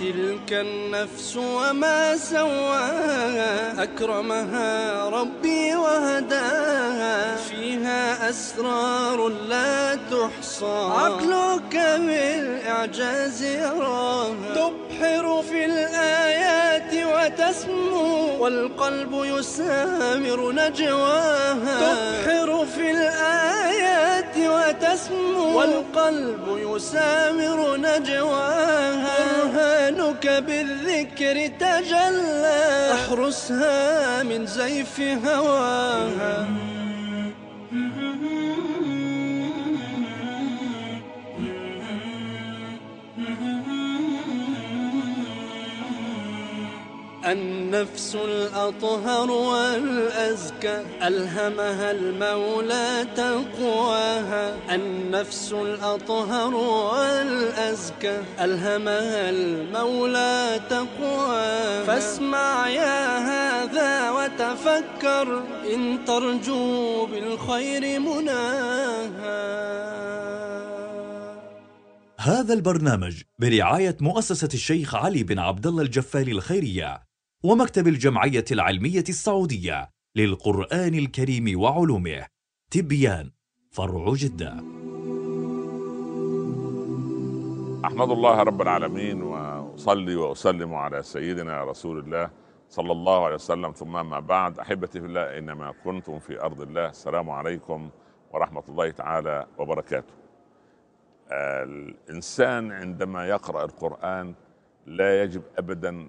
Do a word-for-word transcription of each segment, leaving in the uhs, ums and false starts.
تلك النفس وما سواها أكرمها ربي وهداها فيها أسرار لا تحصى عقلك بالإعجاز يراها تبحر في الآيات وتسمو والقلب يسامر نجواها تبحر في الآيات وتسمو والقلب يسامر نجواها برهانك بالذكر تجلى احرسها من زيف هواها النفس الأطهر والأزكى ألهمها المولى تقواها النفس الأطهر والأزكى ألهمها المولى تقواها فاسمع يا هذا وتفكر إن ترجو بالخير مناها. هذا البرنامج برعاية مؤسسة الشيخ علي بن عبد الله الجفاري الخيرية ومكتب الجمعية العلمية السعودية للقرآن الكريم وعلومه. تبيان، فرع جدة. أحمد الله رب العالمين وأصلي وأسلم على سيدنا رسول الله صلى الله عليه وسلم، ثم ما بعد. أحبتي في الله، إنما كنتم في أرض الله. السلام عليكم ورحمة الله تعالى وبركاته. الإنسان عندما يقرأ القرآن لا يجب أبدا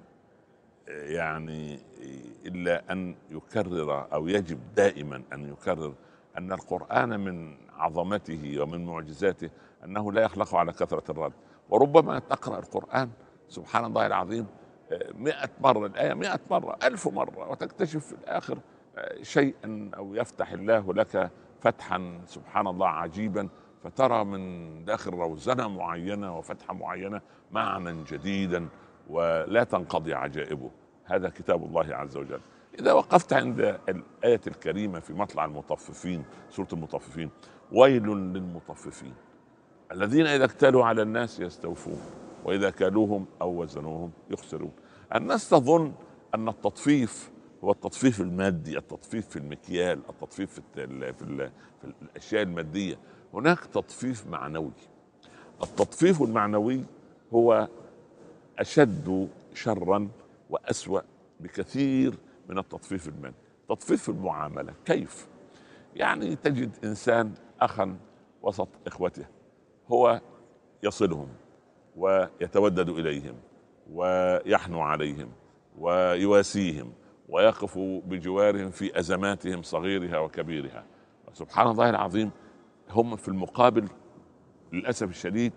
يعني إلا أن يكرر، أو يجب دائما أن يكرر أن القرآن من عظمته ومن معجزاته أنه لا يخلق على كثرة الرد. وربما تقرأ القرآن سبحان الله العظيم مئة مرة الآية، مئة مرة، ألف مرة، وتكتشف في الآخر شيئا أو يفتح الله لك فتحا سبحان الله عجيبا، فترى من داخل روزنة معينة وفتحة معينة معنى جديدا ولا تنقضي عجائبه. هذا كتاب الله عز وجل. إذا وقفت عند الآية الكريمة في مطلع المطففين، سورة المطففين: ويل للمطففين الذين إذا اكتالوا على الناس يستوفون وإذا كالوهم أو وزنوهم يخسرون. الناس تظن أن التطفيف هو التطفيف المادي، التطفيف في المكيال، التطفيف في, ال في, ال في الأشياء المادية. هناك تطفيف معنوي. التطفيف المعنوي هو أشد شرا وأسوأ بكثير من التطفيف المادي. تطفيف المعاملة كيف؟ يعني تجد إنسان أخا وسط إخوته، هو يصلهم ويتودد إليهم ويحنو عليهم ويواسيهم ويقف بجوارهم في أزماتهم صغيرها وكبيرها. سبحان الله العظيم، هم في المقابل للأسف الشديد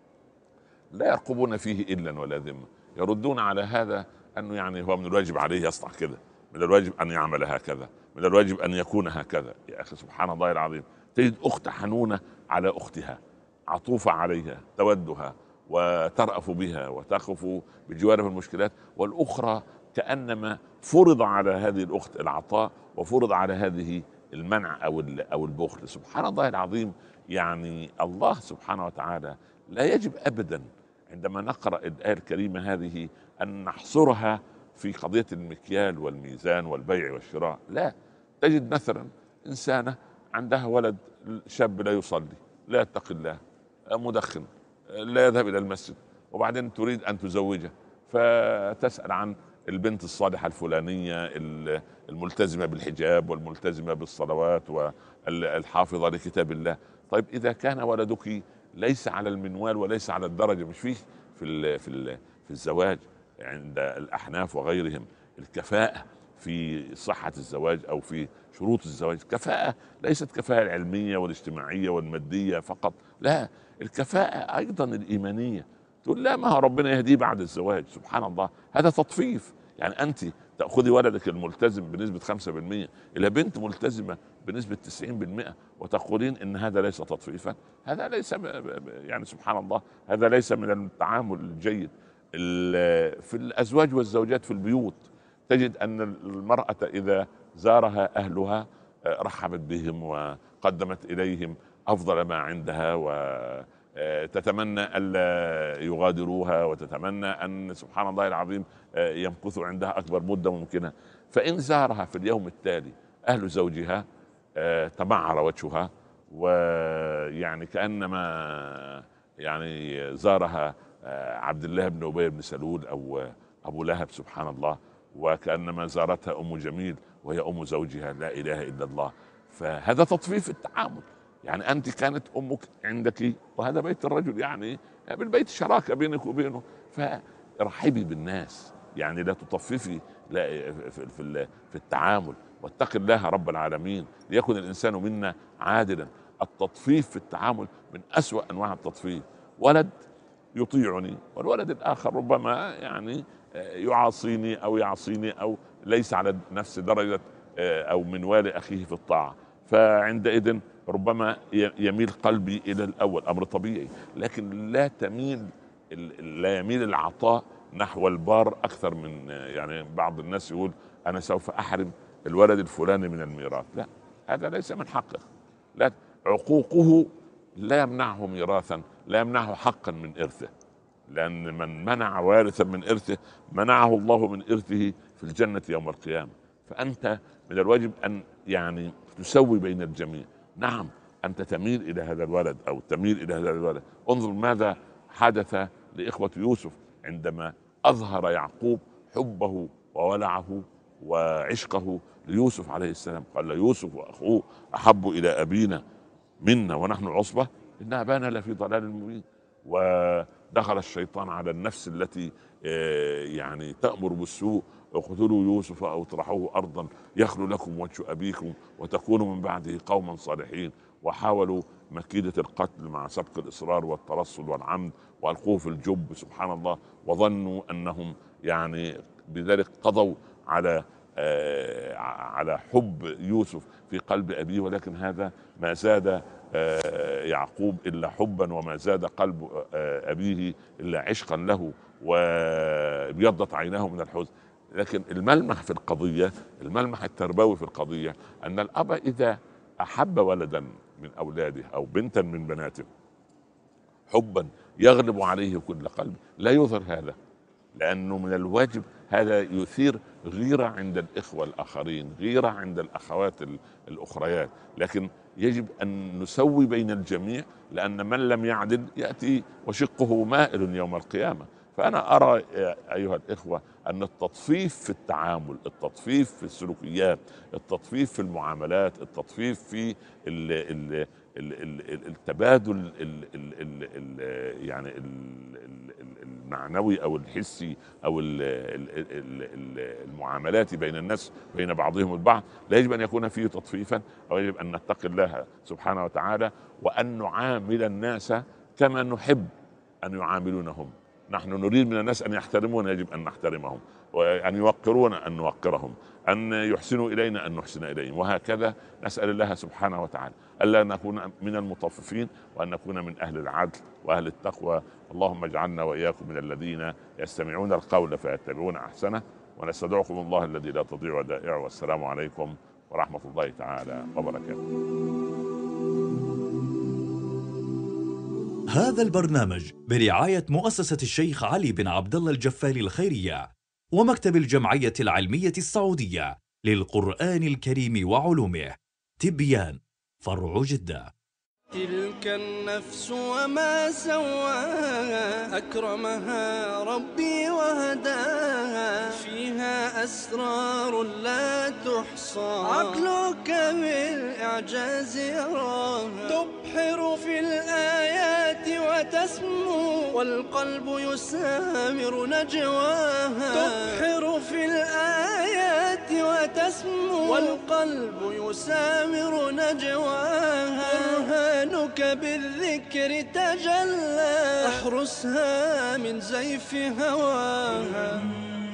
لا يرقبون فيه إلا ولا ذمة. يردون على هذا أنه يعني هو من الواجب عليه يصنع كذا، من الواجب أن يعمل هكذا، من الواجب أن يكون هكذا. يا أخي سبحان الله العظيم، تجد أخت حنونة على أختها، عطوفة عليها، تودها وترأف بها وتخف بجوارها في المشكلات، والأخرى كأنما فرض على هذه الأخت العطاء وفرض على هذه المنع أو أو البخل. سبحان الله العظيم. يعني الله سبحانه وتعالى لا يجب أبدا عندما نقرأ الآية الكريمة هذه أن نحصرها في قضية المكيال والميزان والبيع والشراء. لا، تجد مثلا إنسانة عندها ولد شاب لا يصلي، لا يتقي الله، مدخن، لا يذهب إلى المسجد، وبعدين تريد أن تزوجه، فتسأل عن البنت الصالحة الفلانية الملتزمة بالحجاب والملتزمة بالصلوات والحافظة لكتاب الله. طيب إذا كان ولدك ليس على المنوال وليس على الدرجة، مش فيه في ال في ال في الزواج عند الأحناف وغيرهم الكفاءة في صحة الزواج أو في شروط الزواج. كفاءة ليست كفاءة العلمية والاجتماعية والمادية فقط، لا، الكفاءة أيضا الإيمانية. تقول لا، ما هو ربنا يهديه بعد الزواج. سبحان الله، هذا تطفيف. يعني أنت تأخذي ولدك الملتزم بنسبة خمسة بالمئة إلى بنت ملتزمة بنسبة تسعين بالمئة وتقولين إن هذا ليس تطفيفا، هذا ليس يعني سبحان الله، هذا ليس من التعامل الجيد. في الأزواج والزوجات في البيوت تجد أن المرأة إذا زارها أهلها رحبت بهم وقدمت إليهم أفضل ما عندها تتمنى ألا يغادروها، وتتمنى أن سبحان الله العظيم يمكثوا عندها أكبر مدة ممكنة. فإن زارها في اليوم التالي أهل زوجها تمعر وجهها، ويعني كأنما يعني زارها عبد الله بن أبي بن سلول أو أبو لهب سبحان الله، وكأنما زارتها أم جميل وهي أم زوجها، لا إله إلا الله. فهذا تطفيف التعامل. يعني أنت كانت أمك عندك وهذا بيت الرجل، يعني بالبيت شراكة بينك وبينه، فرحبي بالناس، يعني لا تطففي لا في في التعامل، واتق الله رب العالمين ليكن الإنسان منا عادلا. التطفيف في التعامل من أسوأ أنواع التطفيف. ولد يطيعني والولد الآخر ربما يعني يعاصيني أو يعصيني أو ليس على نفس درجة أو منوال أخيه في الطاعة، فعندئذ ربما يميل قلبي إلى الأول، أمر طبيعي. لكن لا تميل لا يميل العطاء نحو البار أكثر من، يعني بعض الناس يقول أنا سوف أحرم الولد الفلاني من الميراث. لا، هذا ليس من حقه. لا، عقوقه لا يمنعه ميراثا، لا يمنعه حقا من إرثه، لأن من منع وارثا من إرثه منعه الله من إرثه في الجنة يوم القيامة. فأنت من الواجب أن يعني تسوي بين الجميع. نعم، أنت تميل إلى هذا الولد أو تميل إلى هذا الولد. انظر ماذا حدث لإخوة يوسف عندما أظهر يعقوب حبه وولعه وعشقه ليوسف عليه السلام. قال يوسف وأخوه أحب إلى أبينا منا ونحن عصبة إن أبانا لفي ضلال مبين. ودخل الشيطان على النفس التي يعني تأمر بالسوء، اقتلوا يوسف أو اطرحوه أرضا يخلو لكم وجه أبيكم وتكونوا من بعده قوما صالحين. وحاولوا مكيدة القتل مع سبق الإصرار والترصد والعمد، وألقوه في الجب سبحان الله، وظنوا أنهم يعني بذلك قضوا على آه على حب يوسف في قلب أبيه، ولكن هذا ما زاد آه يعقوب إلا حبا، وما زاد قلب آه أبيه إلا عشقا له، وابيضت عيناه من الحزن. لكن الملمح في القضية، الملمح التربوي في القضية، أن الأب إذا أحب ولدا من أولاده أو بنتا من بناته حبا يغلب عليه كل قلب لا يظهر هذا، لأنه من الواجب هذا يثير غيرة عند الإخوة الآخرين، غيرة عند الأخوات الأخريات. لكن يجب أن نسوي بين الجميع، لأن من لم يعدل يأتي وشقه مائل يوم القيامة. فأنا أرى أيها الإخوة أن التطفيف في التعامل، التطفيف في السلوكيات، التطفيف في المعاملات، التطفيف في ال ال ال التبادل ال ال ال يعني المعنوي أو الحسي أو المعاملات بين الناس بين بعضهم البعض، لا يجب أن يكون فيه تطفيفا، أو يجب أن نتقي الله سبحانه وتعالى، وأن نعامل الناس كما نحب أن يعاملونهم. نحن نريد من الناس أن يحترمون، يجب أن نحترمهم، وأن يوقرون أن نوقرهم، أن يحسنوا إلينا أن نحسن إليهم، وهكذا. نسأل الله سبحانه وتعالى ألا نكون من المطففين، وأن نكون من أهل العدل وأهل التقوى. اللهم اجعلنا وإياكم من الذين يستمعون القول فيتبعون أحسنه، ونستودعكم الله الذي لا تضيع ودائعه. والسلام عليكم ورحمة الله تعالى وبركاته. هذا البرنامج برعاية مؤسسة الشيخ علي بن عبد الله الجفالي الخيرية ومكتب الجمعية العلمية السعودية للقرآن الكريم وعلومه. تبيان، فرع جدة. تلك النفس وما سواها أكرمها ربي وهداها، فيها أسرار لا تحصى عقلك بالإعجاز يراها، تبحر في الآيات وتسمو والقلب يسامر نجواها، تبحر في الآيات وتسمو والقلب يسامر نجواها، برهانك بالذكر تجلى، احرسها من زيف هواها.